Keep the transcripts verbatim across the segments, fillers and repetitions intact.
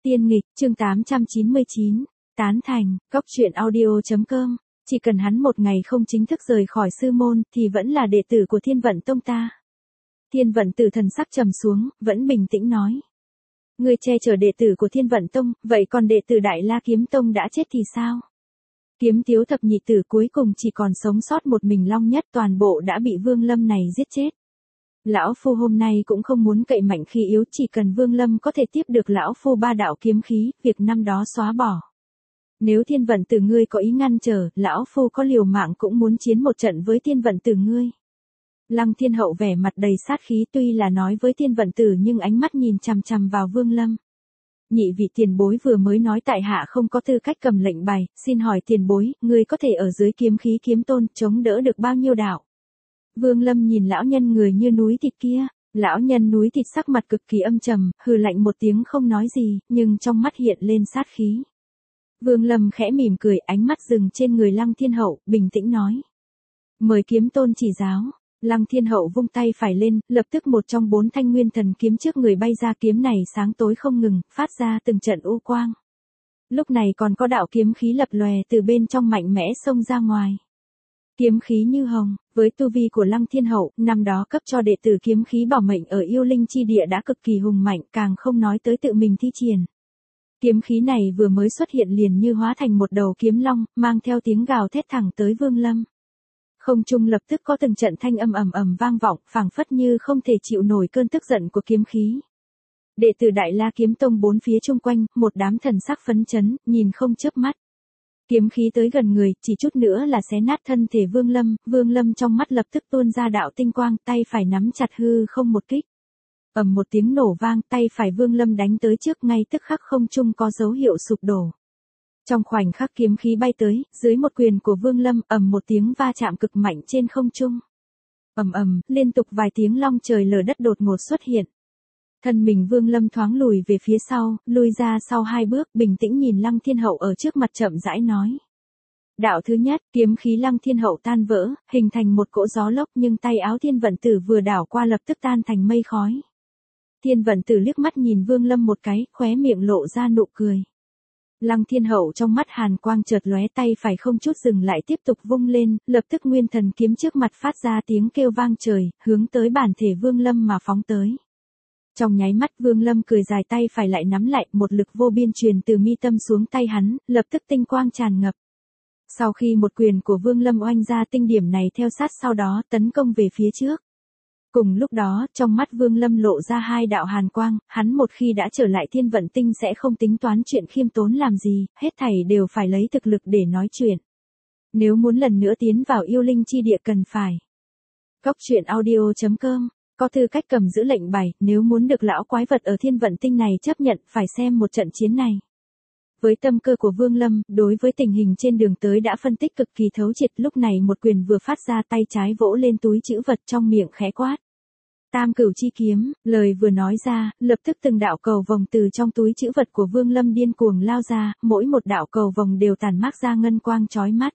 Tiên nghịch, chương tám trăm chín mươi chín, tán thành, góc truyện audio.com, chỉ cần hắn một ngày không chính thức rời khỏi sư môn thì vẫn là đệ tử của Thiên Vận Tông ta. Thiên Vận Tử thần sắc trầm xuống, vẫn bình tĩnh nói. Ngươi che chở đệ tử của Thiên Vận Tông, vậy còn đệ tử Đại La Kiếm Tông đã chết thì sao? Kiếm Tiếu thập nhị tử cuối cùng chỉ còn sống sót một mình Long Nhất, toàn bộ đã bị Vương Lâm này giết chết. Lão Phu hôm nay cũng không muốn cậy mạnh khi yếu, chỉ cần Vương Lâm có thể tiếp được Lão Phu ba đạo kiếm khí, việc năm đó xóa bỏ. Nếu Thiên Vận Tử ngươi có ý ngăn trở, Lão Phu có liều mạng cũng muốn chiến một trận với Thiên Vận Tử ngươi. Lăng Thiên Hậu vẻ mặt đầy sát khí, tuy là nói với Thiên Vận Tử nhưng ánh mắt nhìn chằm chằm vào Vương Lâm. Nhị vị tiền bối vừa mới nói tại hạ không có tư cách cầm lệnh bài, xin hỏi tiền bối, ngươi có thể ở dưới kiếm khí kiếm tôn chống đỡ được bao nhiêu đạo? Vương Lâm nhìn lão nhân người như núi thịt kia, lão nhân núi thịt sắc mặt cực kỳ âm trầm, hừ lạnh một tiếng không nói gì, nhưng trong mắt hiện lên sát khí. Vương Lâm khẽ mỉm cười, ánh mắt dừng trên người Lăng Thiên Hậu, bình tĩnh nói. Mời kiếm tôn chỉ giáo. Lăng Thiên Hậu vung tay phải lên, lập tức một trong bốn thanh nguyên thần kiếm trước người bay ra, kiếm này sáng tối không ngừng, phát ra từng trận u quang. Lúc này còn có đạo kiếm khí lập lòe từ bên trong mạnh mẽ xông ra ngoài. Kiếm khí như hồng, với tu vi của Lăng Thiên Hậu, năm đó cấp cho đệ tử kiếm khí bảo mệnh ở yêu linh chi địa đã cực kỳ hùng mạnh, càng không nói tới tự mình thi triển. Kiếm khí này vừa mới xuất hiện liền như hóa thành một đầu kiếm long, mang theo tiếng gào thét thẳng tới Vương Lâm. Không trung lập tức có từng trận thanh âm ầm ầm vang vọng, phảng phất như không thể chịu nổi cơn tức giận của kiếm khí. Đệ tử Đại La Kiếm Tông bốn phía chung quanh, một đám thần sắc phấn chấn, nhìn không chớp mắt. Kiếm khí tới gần người, chỉ chút nữa là xé nát thân thể Vương Lâm, Vương Lâm trong mắt lập tức tuôn ra đạo tinh quang, tay phải nắm chặt hư không một kích. Ầm một tiếng nổ vang, tay phải Vương Lâm đánh tới trước, ngay tức khắc không trung có dấu hiệu sụp đổ. Trong khoảnh khắc kiếm khí bay tới, dưới một quyền của Vương Lâm, ầm một tiếng va chạm cực mạnh trên không trung. Ầm ầm, liên tục vài tiếng long trời lở đất đột ngột xuất hiện. Thân mình Vương Lâm thoáng lùi về phía sau, lùi ra sau hai bước, bình tĩnh nhìn Lăng Thiên Hậu ở trước mặt chậm rãi nói. Đạo thứ nhất, kiếm khí Lăng Thiên Hậu tan vỡ, hình thành một cỗ gió lốc, nhưng tay áo Thiên Vận Tử vừa đảo qua lập tức tan thành mây khói. Thiên Vận Tử liếc mắt nhìn Vương Lâm một cái, khóe miệng lộ ra nụ cười. Lăng Thiên Hậu trong mắt hàn quang chợt lóe, tay phải không chút dừng lại tiếp tục vung lên, lập tức nguyên thần kiếm trước mặt phát ra tiếng kêu vang trời, hướng tới bản thể Vương Lâm mà phóng tới. Trong nháy mắt Vương Lâm cười dài, tay phải lại nắm lại, một lực vô biên truyền từ mi tâm xuống tay hắn, lập tức tinh quang tràn ngập. Sau khi một quyền của Vương Lâm oanh ra, tinh điểm này theo sát sau đó tấn công về phía trước. Cùng lúc đó, trong mắt Vương Lâm lộ ra hai đạo hàn quang, hắn một khi đã trở lại Thiên Vận Tinh sẽ không tính toán chuyện khiêm tốn làm gì, hết thảy đều phải lấy thực lực để nói chuyện. Nếu muốn lần nữa tiến vào yêu linh chi địa cần phải. Góc truyện audio.com, có tư cách cầm giữ lệnh bài, nếu muốn được lão quái vật ở Thiên Vận Tinh này chấp nhận phải xem một trận chiến này. Với tâm cơ của Vương Lâm, đối với tình hình trên đường tới đã phân tích cực kỳ thấu triệt, lúc này một quyền vừa phát ra, tay trái vỗ lên túi trữ vật trong miệng khẽ quát. Tam Cửu Chi Kiếm, lời vừa nói ra, lập tức từng đạo cầu vòng từ trong túi trữ vật của Vương Lâm điên cuồng lao ra, mỗi một đạo cầu vòng đều tàn mát ra ngân quang chói mắt.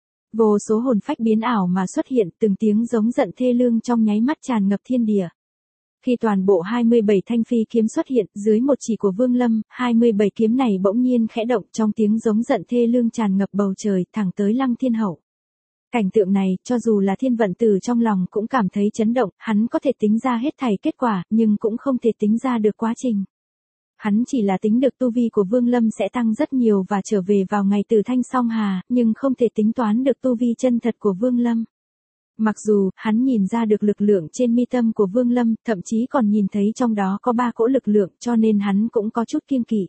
Vô số hồn phách biến ảo mà xuất hiện, từng tiếng giống giận thê lương trong nháy mắt tràn ngập thiên địa. Khi toàn bộ hai mươi bảy thanh phi kiếm xuất hiện, dưới một chỉ của Vương Lâm, hai mươi bảy kiếm này bỗng nhiên khẽ động, trong tiếng giống giận thê lương tràn ngập bầu trời, thẳng tới Lăng Thiên Hậu. Cảnh tượng này, cho dù là Thiên Vận Tử trong lòng cũng cảm thấy chấn động, hắn có thể tính ra hết thảy kết quả, nhưng cũng không thể tính ra được quá trình. Hắn chỉ là tính được tu vi của Vương Lâm sẽ tăng rất nhiều và trở về vào ngày Tử Thanh Song Hà, nhưng không thể tính toán được tu vi chân thật của Vương Lâm. Mặc dù, hắn nhìn ra được lực lượng trên mi tâm của Vương Lâm, thậm chí còn nhìn thấy trong đó có ba cỗ lực lượng, cho nên hắn cũng có chút kiêng kỵ.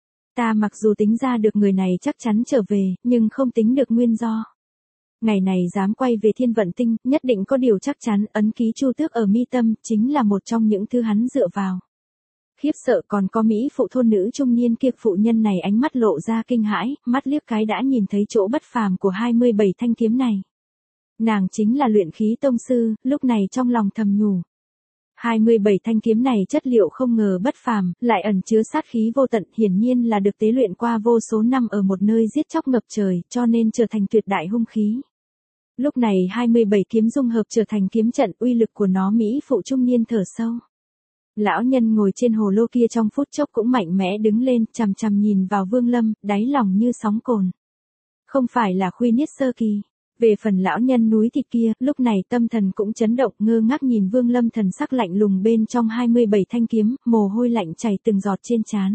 Ta mặc dù tính ra được người này chắc chắn trở về, nhưng không tính được nguyên do. Ngày này dám quay về Thiên Vận Tinh, nhất định có điều chắc chắn, ấn ký Chu Tước ở mi tâm, chính là một trong những thứ hắn dựa vào. Khiếp sợ còn có mỹ phụ thôn nữ trung niên kia, phụ nhân này ánh mắt lộ ra kinh hãi, mắt liếc cái đã nhìn thấy chỗ bất phàm của hai mươi bảy thanh kiếm này. Nàng chính là luyện khí tông sư, lúc này trong lòng thầm nhủ. hai mươi bảy thanh kiếm này chất liệu không ngờ bất phàm, lại ẩn chứa sát khí vô tận, hiển nhiên là được tế luyện qua vô số năm ở một nơi giết chóc ngập trời, cho nên trở thành tuyệt đại hung khí. Lúc này hai mươi bảy kiếm dung hợp trở thành kiếm trận, uy lực của nó mỹ phụ trung niên thở sâu. Lão nhân ngồi trên hồ lô kia trong phút chốc cũng mạnh mẽ đứng lên, chằm chằm nhìn vào Vương Lâm, đáy lòng như sóng cồn. Không phải là Khuy Niết sơ kỳ. Về phần lão nhân núi thịt kia, lúc này tâm thần cũng chấn động, ngơ ngác nhìn Vương Lâm thần sắc lạnh lùng bên trong hai mươi bảy thanh kiếm, mồ hôi lạnh chảy từng giọt trên trán.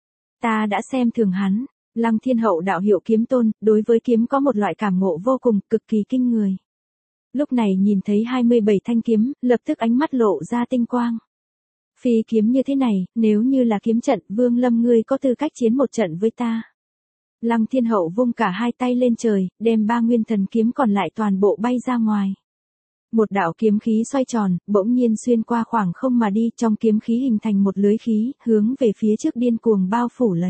Ta đã xem thường hắn, Lăng Thiên Hậu đạo hiệu kiếm tôn, đối với kiếm có một loại cảm ngộ vô cùng, cực kỳ kinh người. Lúc này nhìn thấy hai mươi bảy thanh kiếm, lập tức ánh mắt lộ ra tinh quang. Phi kiếm như thế này, nếu như là kiếm trận, Vương Lâm ngươi có tư cách chiến một trận với ta. Lăng Thiên Hậu vung cả hai tay lên trời, đem ba nguyên thần kiếm còn lại toàn bộ bay ra ngoài. Một đạo kiếm khí xoay tròn, bỗng nhiên xuyên qua khoảng không mà đi, trong kiếm khí hình thành một lưới khí, hướng về phía trước điên cuồng bao phủ lấy.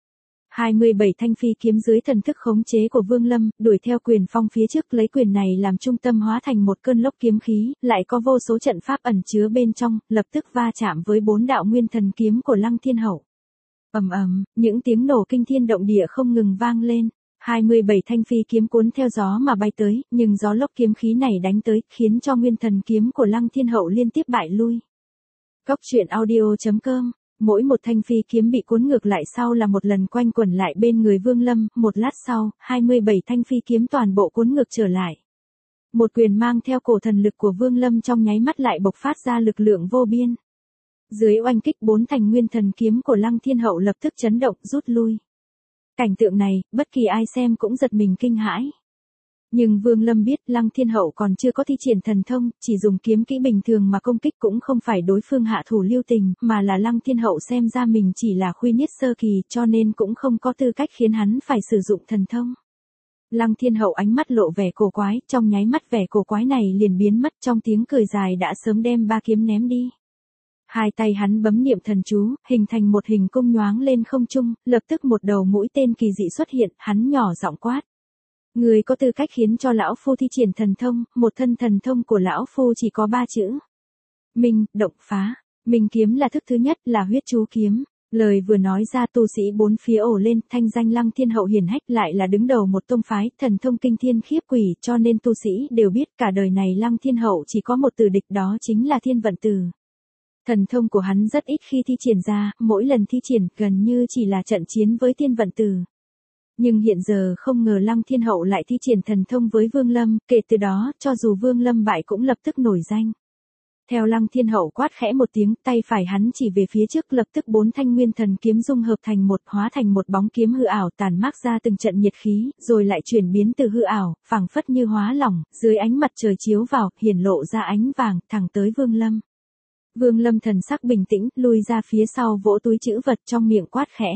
hai mươi bảy thanh phi kiếm dưới thần thức khống chế của Vương Lâm, đuổi theo quyền phong phía trước, lấy quyền này làm trung tâm hóa thành một cơn lốc kiếm khí, lại có vô số trận pháp ẩn chứa bên trong, lập tức va chạm với bốn đạo nguyên thần kiếm của Lăng Thiên Hậu. Ầm ầm, những tiếng nổ kinh thiên động địa không ngừng vang lên. hai mươi bảy thanh phi kiếm cuốn theo gió mà bay tới, nhưng gió lốc kiếm khí này đánh tới, khiến cho nguyên thần kiếm của Lăng Thiên Hậu liên tiếp bại lui. Cốc truyện audio chấm com. Mỗi một thanh phi kiếm bị cuốn ngược lại sau là một lần quanh quẩn lại bên người Vương Lâm, một lát sau, hai mươi bảy thanh phi kiếm toàn bộ cuốn ngược trở lại. Một quyền mang theo cổ thần lực của Vương Lâm trong nháy mắt lại bộc phát ra lực lượng vô biên. Dưới oanh kích, bốn thành nguyên thần kiếm của Lăng Thiên Hậu lập tức chấn động, rút lui. Cảnh tượng này, bất kỳ ai xem cũng giật mình kinh hãi. Nhưng Vương Lâm biết Lăng Thiên Hậu còn chưa có thi triển thần thông, chỉ dùng kiếm kỹ bình thường mà công kích cũng không phải đối phương hạ thủ lưu tình, mà là Lăng Thiên Hậu xem ra mình chỉ là Khuy Niết sơ kỳ, cho nên cũng không có tư cách khiến hắn phải sử dụng thần thông. Lăng Thiên Hậu ánh mắt lộ vẻ cổ quái, trong nháy mắt vẻ cổ quái này liền biến mất, trong tiếng cười dài đã sớm đem ba kiếm ném đi. Hai tay hắn bấm niệm thần chú, hình thành một hình cung nhoáng lên không trung, lập tức một đầu mũi tên kỳ dị xuất hiện, hắn nhỏ giọng quát. Người có tư cách khiến cho lão phu thi triển thần thông, một thân thần thông của lão phu chỉ có ba chữ. Minh, động phá. Minh kiếm là thức thứ nhất, là huyết chú kiếm. Lời vừa nói ra tu sĩ bốn phía ồ lên, thanh danh Lăng Thiên Hậu hiển hách, lại là đứng đầu một tông phái, thần thông kinh thiên khiếp quỷ, cho nên tu sĩ đều biết cả đời này Lăng Thiên Hậu chỉ có một tử địch, đó chính là Thiên Vận Tử. Thần thông của hắn rất ít khi thi triển ra, mỗi lần thi triển gần như chỉ là trận chiến với Thiên Vận Tử. Nhưng hiện giờ không ngờ Lăng Thiên Hậu lại thi triển thần thông với Vương Lâm, kể từ đó, cho dù Vương Lâm bại cũng lập tức nổi danh. Theo Lăng Thiên Hậu quát khẽ một tiếng, tay phải hắn chỉ về phía trước, lập tức bốn thanh nguyên thần kiếm dung hợp thành một, hóa thành một bóng kiếm hư ảo, tàn mát ra từng trận nhiệt khí, rồi lại chuyển biến từ hư ảo, phảng phất như hóa lỏng, dưới ánh mặt trời chiếu vào, hiển lộ ra ánh vàng, thẳng tới Vương Lâm. Vương Lâm thần sắc bình tĩnh, lui ra phía sau vỗ túi trữ vật, trong miệng quát khẽ.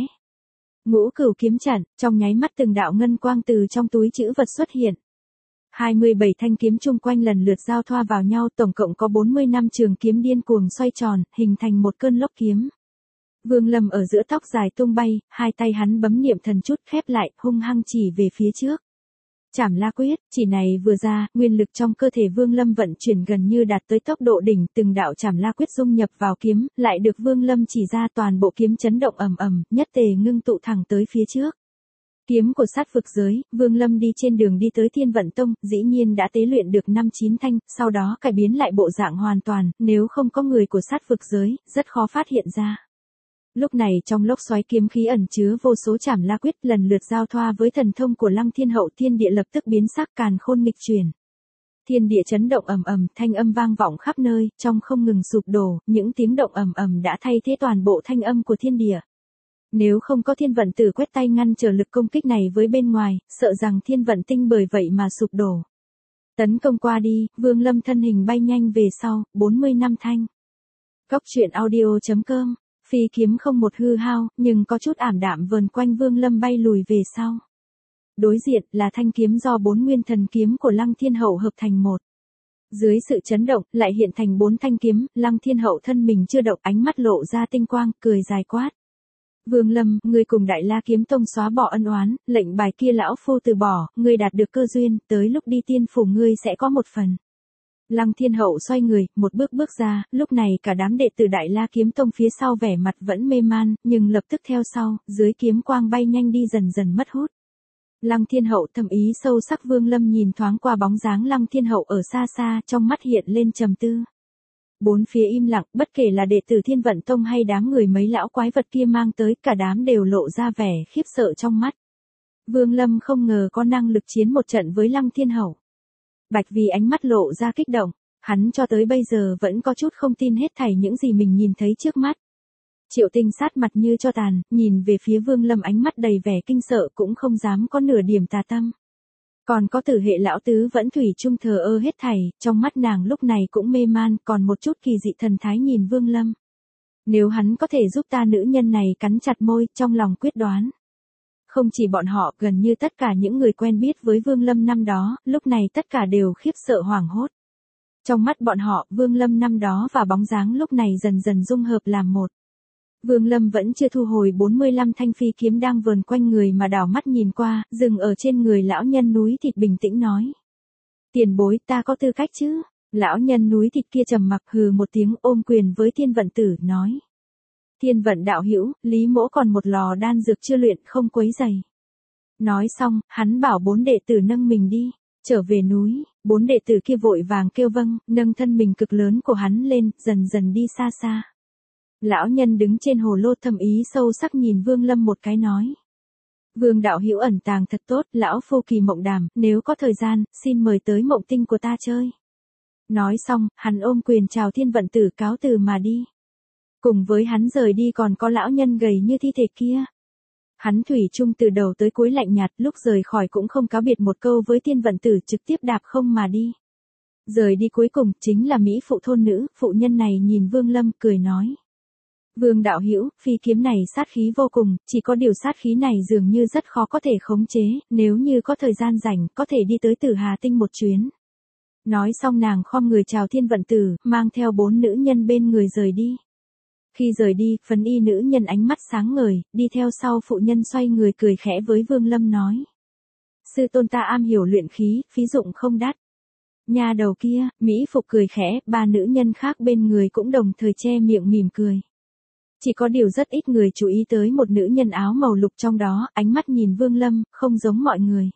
Ngũ Cửu kiếm trận, trong nháy mắt từng đạo ngân quang từ trong túi trữ vật xuất hiện. hai mươi bảy thanh kiếm chung quanh lần lượt giao thoa vào nhau, tổng cộng có bốn mươi năm trường kiếm điên cuồng xoay tròn, hình thành một cơn lốc kiếm. Vương Lâm ở giữa tóc dài tung bay, hai tay hắn bấm niệm thần chút khép lại, hung hăng chỉ về phía trước. Trảm La Quyết, chỉ này vừa ra, nguyên lực trong cơ thể Vương Lâm vận chuyển gần như đạt tới tốc độ đỉnh, từng đạo Trảm La Quyết dung nhập vào kiếm, lại được Vương Lâm chỉ ra, toàn bộ kiếm chấn động ầm ầm, nhất tề ngưng tụ thẳng tới phía trước. Kiếm của sát vực giới, Vương Lâm đi trên đường đi tới Thiên Vận Tông, dĩ nhiên đã tế luyện được năm chín thanh, sau đó cải biến lại bộ dạng hoàn toàn, nếu không có người của sát vực giới, rất khó phát hiện ra. Lúc này trong lốc xoáy kiếm khí ẩn chứa vô số Trảm La Quyết lần lượt giao thoa với thần thông của Lăng Thiên Hậu, thiên địa lập tức biến sắc, càn khôn nghịch chuyển. Thiên địa chấn động ầm ầm, thanh âm vang vọng khắp nơi, trong không ngừng sụp đổ, những tiếng động ầm ầm đã thay thế toàn bộ thanh âm của thiên địa. Nếu không có Thiên Vận Tử quét tay ngăn trở lực công kích này với bên ngoài, sợ rằng Thiên Vận Tinh bởi vậy mà sụp đổ. Tấn công qua đi, Vương Lâm thân hình bay nhanh về sau, bốn mươi năm thanh. Cốc truyện audio chấm com. Phi kiếm không một hư hao, nhưng có chút ảm đạm vờn quanh Vương Lâm bay lùi về sau. Đối diện là thanh kiếm do bốn nguyên thần kiếm của Lăng Thiên Hậu hợp thành một. Dưới sự chấn động, lại hiện thành bốn thanh kiếm, Lăng Thiên Hậu thân mình chưa động, ánh mắt lộ ra tinh quang, cười dài quát. Vương Lâm, ngươi cùng Đại La Kiếm Tông xóa bỏ ân oán, lệnh bài kia lão phu từ bỏ, ngươi đạt được cơ duyên, tới lúc đi tiên phủ ngươi sẽ có một phần. Lăng Thiên Hậu xoay người, một bước bước ra, lúc này cả đám đệ tử Đại La Kiếm Tông phía sau vẻ mặt vẫn mê man, nhưng lập tức theo sau, dưới kiếm quang bay nhanh đi dần dần mất hút. Lăng Thiên Hậu thầm ý sâu sắc, Vương Lâm nhìn thoáng qua bóng dáng Lăng Thiên Hậu ở xa xa, trong mắt hiện lên trầm tư. Bốn phía im lặng, bất kể là đệ tử Thiên Vận Tông hay đám người mấy lão quái vật kia mang tới, cả đám đều lộ ra vẻ khiếp sợ trong mắt. Vương Lâm không ngờ có năng lực chiến một trận với Lăng Thiên Hậu. Bạch Vì ánh mắt lộ ra kích động, hắn cho tới bây giờ vẫn có chút không tin hết thảy những gì mình nhìn thấy trước mắt. Triệu Tinh sát mặt như cho tàn, nhìn về phía Vương Lâm ánh mắt đầy vẻ kinh sợ cũng không dám có nửa điểm tà tâm. Còn có Tử Hệ lão tứ vẫn thủy chung thờ ơ hết thảy, trong mắt nàng lúc này cũng mê man, còn một chút kỳ dị thần thái nhìn Vương Lâm. Nếu hắn có thể giúp ta, nữ nhân này cắn chặt môi, trong lòng quyết đoán. Không chỉ bọn họ, gần như tất cả những người quen biết với Vương Lâm năm đó, lúc này tất cả đều khiếp sợ hoảng hốt. Trong mắt bọn họ, Vương Lâm năm đó và bóng dáng lúc này dần dần dung hợp làm một. Vương Lâm vẫn chưa thu hồi bốn mươi lăm thanh phi kiếm đang vờn quanh người mà đảo mắt nhìn qua, dừng ở trên người lão nhân núi thịt bình tĩnh nói. Tiền bối, ta có tư cách chứ? Lão nhân núi thịt kia trầm mặc hừ một tiếng, ôm quyền với Thiên Vận Tử, nói. Thiên Vận đạo hữu, Lý mỗ còn một lò đan dược chưa luyện, không quấy rầy. Nói xong, hắn bảo bốn đệ tử nâng mình đi, trở về núi. Bốn đệ tử kia vội vàng kêu vâng, nâng thân mình cực lớn của hắn lên, dần dần đi xa xa. Lão nhân đứng trên hồ lô thầm ý sâu sắc nhìn Vương Lâm một cái nói. Vương đạo hữu ẩn tàng thật tốt, lão phu kỳ mộng đàm, nếu có thời gian, xin mời tới mộng tinh của ta chơi. Nói xong, hắn ôm quyền chào Thiên Vận Tử cáo từ mà đi. Cùng với hắn rời đi còn có lão nhân gầy như thi thể kia. Hắn thủy chung từ đầu tới cuối lạnh nhạt, lúc rời khỏi cũng không cáo biệt một câu với Thiên Vận Tử, trực tiếp đạp không mà đi. Rời đi cuối cùng chính là mỹ phụ thôn nữ, phụ nhân này nhìn Vương Lâm cười nói. Vương đạo hữu, phi kiếm này sát khí vô cùng, chỉ có điều sát khí này dường như rất khó có thể khống chế, nếu như có thời gian rảnh, có thể đi tới Tử Hà Tinh một chuyến. Nói xong nàng khom người chào Thiên Vận Tử, mang theo bốn nữ nhân bên người rời đi. Khi rời đi, phấn y nữ nhân ánh mắt sáng ngời, đi theo sau phụ nhân xoay người cười khẽ với Vương Lâm nói. Sư tôn ta am hiểu luyện khí, phí dụng không đắt. Nhà đầu kia, mỹ phục cười khẽ, ba nữ nhân khác bên người cũng đồng thời che miệng mỉm cười. Chỉ có điều rất ít người chú ý tới một nữ nhân áo màu lục trong đó, ánh mắt nhìn Vương Lâm, không giống mọi người.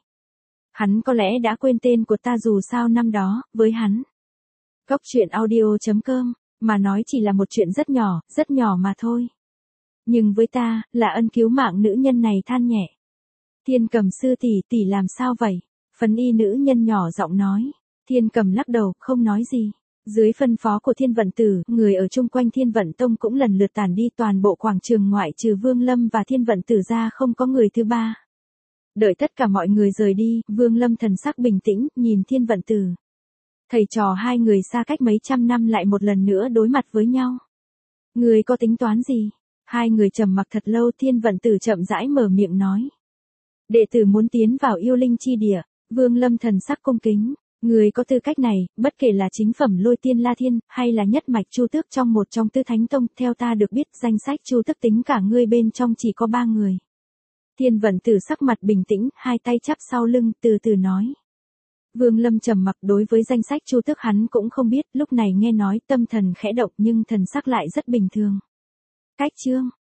Hắn có lẽ đã quên tên của ta, dù sao năm đó, với hắn. Góc truyện audio chấm com, mà nói chỉ là một chuyện rất nhỏ, rất nhỏ mà thôi. Nhưng với ta, là ân cứu mạng, nữ nhân này than nhẹ. Thiên Cầm sư tỷ, tỷ làm sao vậy? Phấn y nữ nhân nhỏ giọng nói. Thiên Cầm lắc đầu, không nói gì. Dưới phân phó của Thiên Vận Tử, người ở chung quanh Thiên Vận Tông cũng lần lượt tản đi, toàn bộ quảng trường ngoại trừ Vương Lâm và Thiên Vận Tử ra không có người thứ ba. Đợi tất cả mọi người rời đi, Vương Lâm thần sắc bình tĩnh, nhìn Thiên Vận Tử. Thầy trò hai người xa cách mấy trăm năm lại một lần nữa đối mặt với nhau. Người có tính toán gì? Hai người trầm mặc thật lâu, Thiên Vận Tử chậm rãi mở miệng nói. Đệ tử muốn tiến vào yêu linh chi địa. Vương Lâm thần sắc cung kính. Người có tư cách này, bất kể là chính phẩm Lôi Tiên La Thiên, hay là nhất mạch Chu Tước trong một trong Tư Thánh Tông, theo ta được biết, danh sách Chu Tước tính cả ngươi bên trong chỉ có ba người. Thiên Vận Tử sắc mặt bình tĩnh, hai tay chắp sau lưng, từ từ nói. Vương Lâm trầm mặc, đối với danh sách Chu Tước hắn cũng không biết, lúc này nghe nói tâm thần khẽ động nhưng thần sắc lại rất bình thường. Cách chương